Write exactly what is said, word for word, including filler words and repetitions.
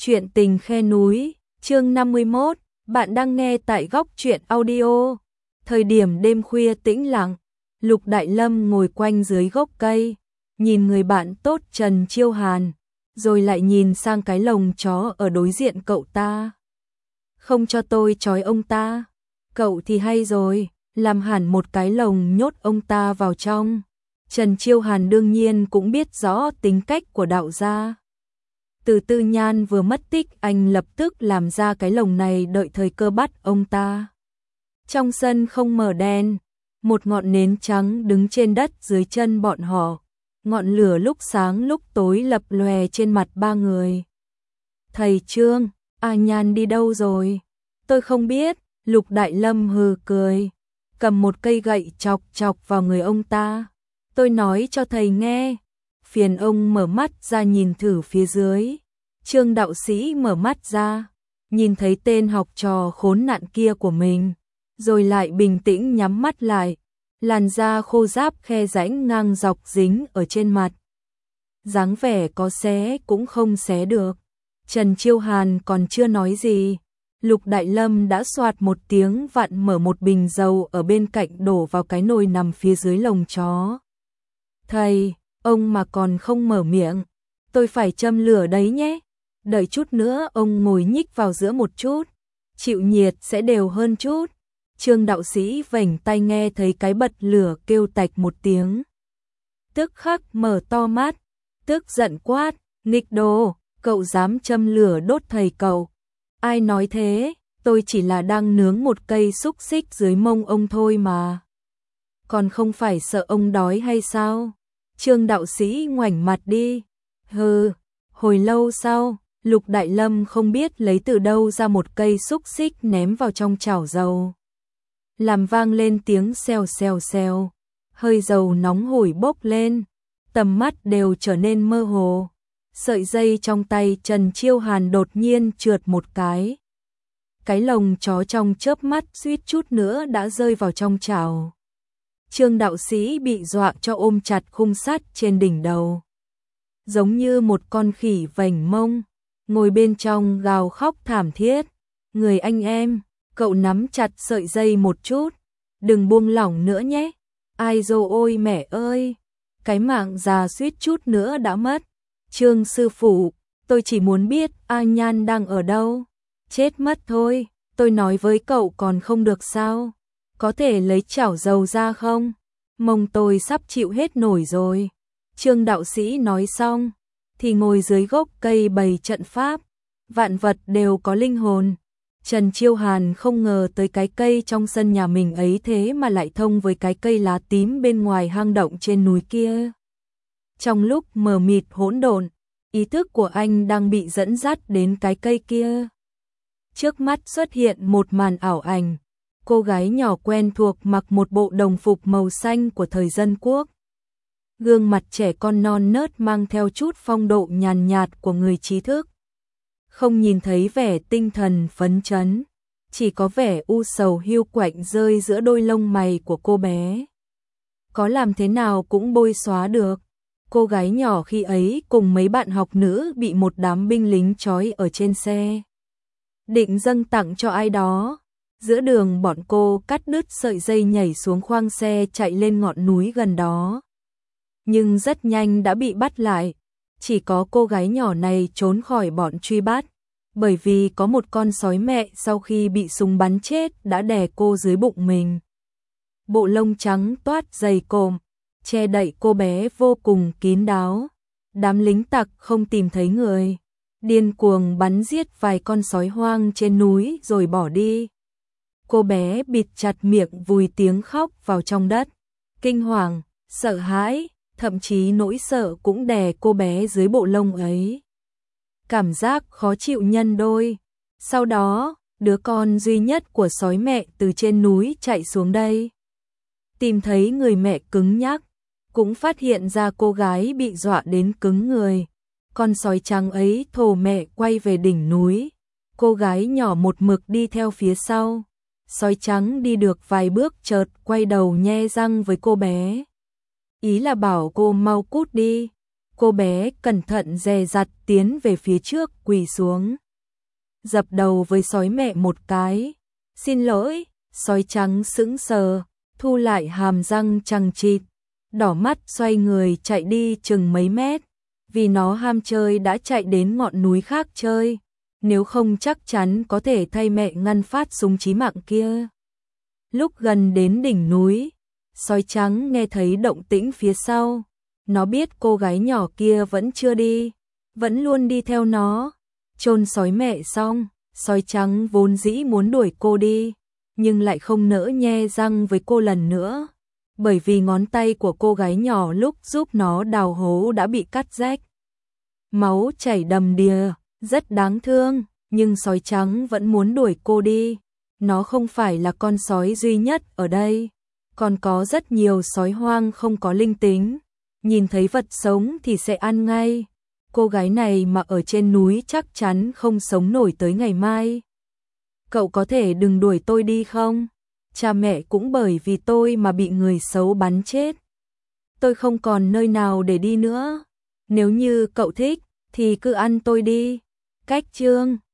Chuyện tình khe núi, chương năm mươi mốt, bạn đang nghe tại Góc Truyện Audio. Thời điểm đêm khuya tĩnh lặng, Lục Đại Lâm ngồi quanh dưới gốc cây, nhìn người bạn tốt Trần Chiêu Hàn, rồi lại nhìn sang cái lồng chó ở đối diện cậu ta. Không cho tôi trói ông ta, cậu thì hay rồi, làm hẳn một cái lồng nhốt ông ta vào trong. Trần Chiêu Hàn đương nhiên cũng biết rõ tính cách của đạo gia. Từ Tư Nhan vừa mất tích, anh lập tức làm ra cái lồng này đợi thời cơ bắt ông ta. Trong sân không mở đèn, một ngọn nến trắng đứng trên đất dưới chân bọn họ. Ngọn lửa lúc sáng lúc tối lập lòe trên mặt ba người. Thầy Trương, A Nhan đi đâu rồi? Tôi không biết, Lục Đại Lâm hừ cười, cầm một cây gậy chọc chọc vào người ông ta. Tôi nói cho thầy nghe. Phiền ông mở mắt ra nhìn thử phía dưới. Trương đạo sĩ mở mắt ra, nhìn thấy tên học trò khốn nạn kia của mình, rồi lại bình tĩnh nhắm mắt lại. Làn da khô ráp khe rãnh ngang dọc dính ở trên mặt. Dáng vẻ có xé cũng không xé được. Trần Chiêu Hàn còn chưa nói gì, Lục Đại Lâm đã soạt một tiếng vặn mở một bình dầu ở bên cạnh đổ vào cái nồi nằm phía dưới lồng chó. Thầy, ông mà còn không mở miệng, tôi phải châm lửa đấy nhé. Đợi chút nữa ông ngồi nhích vào giữa một chút, chịu nhiệt sẽ đều hơn chút. Trương đạo sĩ vểnh tay nghe thấy cái bật lửa kêu tạch một tiếng. Tức khắc mở to mắt, tức giận quát, nghịch đồ, cậu dám châm lửa đốt thầy cậu. Ai nói thế, tôi chỉ là đang nướng một cây xúc xích dưới mông ông thôi mà. Còn không phải sợ ông đói hay sao? Trương đạo sĩ ngoảnh mặt đi. Hừ, hồi lâu sau, Lục Đại Lâm không biết lấy từ đâu ra một cây xúc xích ném vào trong chảo dầu. Làm vang lên tiếng xèo xèo xèo, hơi dầu nóng hổi bốc lên, tầm mắt đều trở nên mơ hồ. Sợi dây trong tay Trần Chiêu Hàn đột nhiên trượt một cái. Cái lồng chó trong chớp mắt suýt chút nữa đã rơi vào trong chảo. Trương đạo sĩ bị dọa cho ôm chặt khung sắt trên đỉnh đầu, giống như một con khỉ vành mông, ngồi bên trong gào khóc thảm thiết. Người anh em, cậu nắm chặt sợi dây một chút, đừng buông lỏng nữa nhé. Ai dô ôi mẹ ơi, cái mạng già suýt chút nữa đã mất. Trương sư phụ, tôi chỉ muốn biết A Nhan đang ở đâu. Chết mất thôi, tôi nói với cậu còn không được sao? Có thể lấy chảo dầu ra không? Mông tôi sắp chịu hết nổi rồi. Trương đạo sĩ nói xong, thì ngồi dưới gốc cây bày trận pháp. Vạn vật đều có linh hồn. Trần Chiêu Hàn không ngờ tới cái cây trong sân nhà mình ấy thế mà lại thông với cái cây lá tím bên ngoài hang động trên núi kia. Trong lúc mờ mịt hỗn độn, ý thức của anh đang bị dẫn dắt đến cái cây kia. Trước mắt xuất hiện một màn ảo ảnh. Cô gái nhỏ quen thuộc mặc một bộ đồng phục màu xanh của thời dân quốc. Gương mặt trẻ con non nớt mang theo chút phong độ nhàn nhạt của người trí thức. Không nhìn thấy vẻ tinh thần phấn chấn, chỉ có vẻ u sầu hiu quạnh rơi giữa đôi lông mày của cô bé. Có làm thế nào cũng bôi xóa được. Cô gái nhỏ khi ấy cùng mấy bạn học nữ bị một đám binh lính trói ở trên xe, định dâng tặng cho ai đó. Giữa đường bọn cô cắt đứt sợi dây nhảy xuống khoang xe chạy lên ngọn núi gần đó. Nhưng rất nhanh đã bị bắt lại. Chỉ có cô gái nhỏ này trốn khỏi bọn truy bắt, bởi vì có một con sói mẹ sau khi bị súng bắn chết đã đè cô dưới bụng mình. Bộ lông trắng toát dày cộm, che đậy cô bé vô cùng kín đáo. Đám lính tặc không tìm thấy người, điên cuồng bắn giết vài con sói hoang trên núi rồi bỏ đi. Cô bé bịt chặt miệng vùi tiếng khóc vào trong đất. Kinh hoàng, sợ hãi, thậm chí nỗi sợ cũng đè cô bé dưới bộ lông ấy. Cảm giác khó chịu nhân đôi. Sau đó, đứa con duy nhất của sói mẹ từ trên núi chạy xuống đây. Tìm thấy người mẹ cứng nhắc, cũng phát hiện ra cô gái bị dọa đến cứng người. Con sói trắng ấy thồ mẹ quay về đỉnh núi. Cô gái nhỏ một mực đi theo phía sau. Sói trắng đi được vài bước chợt quay đầu nhe răng với cô bé. Ý là bảo cô mau cút đi. Cô bé cẩn thận dè dặt tiến về phía trước, quỳ xuống. Dập đầu với sói mẹ một cái. Xin lỗi, sói trắng sững sờ, thu lại hàm răng chằng chịt, đỏ mắt xoay người chạy đi chừng mấy mét. Vì nó ham chơi đã chạy đến ngọn núi khác chơi, nếu không chắc chắn có thể thay mẹ ngăn phát súng chí mạng kia. Lúc gần đến đỉnh núi, sói trắng nghe thấy động tĩnh phía sau. Nó biết cô gái nhỏ kia vẫn chưa đi, vẫn luôn đi theo nó. Chôn sói mẹ xong, sói trắng vốn dĩ muốn đuổi cô đi, nhưng lại không nỡ nhe răng với cô lần nữa, bởi vì ngón tay của cô gái nhỏ lúc giúp nó đào hố đã bị cắt rách. Máu chảy đầm đìa, rất đáng thương, nhưng sói trắng vẫn muốn đuổi cô đi. Nó không phải là con sói duy nhất ở đây, còn có rất nhiều sói hoang không có linh tính, nhìn thấy vật sống thì sẽ ăn ngay. Cô gái này mà ở trên núi chắc chắn không sống nổi tới ngày mai. Cậu có thể đừng đuổi tôi đi không? Cha mẹ cũng bởi vì tôi mà bị người xấu bắn chết. Tôi không còn nơi nào để đi nữa. Nếu như cậu thích thì cứ ăn tôi đi. Cách chương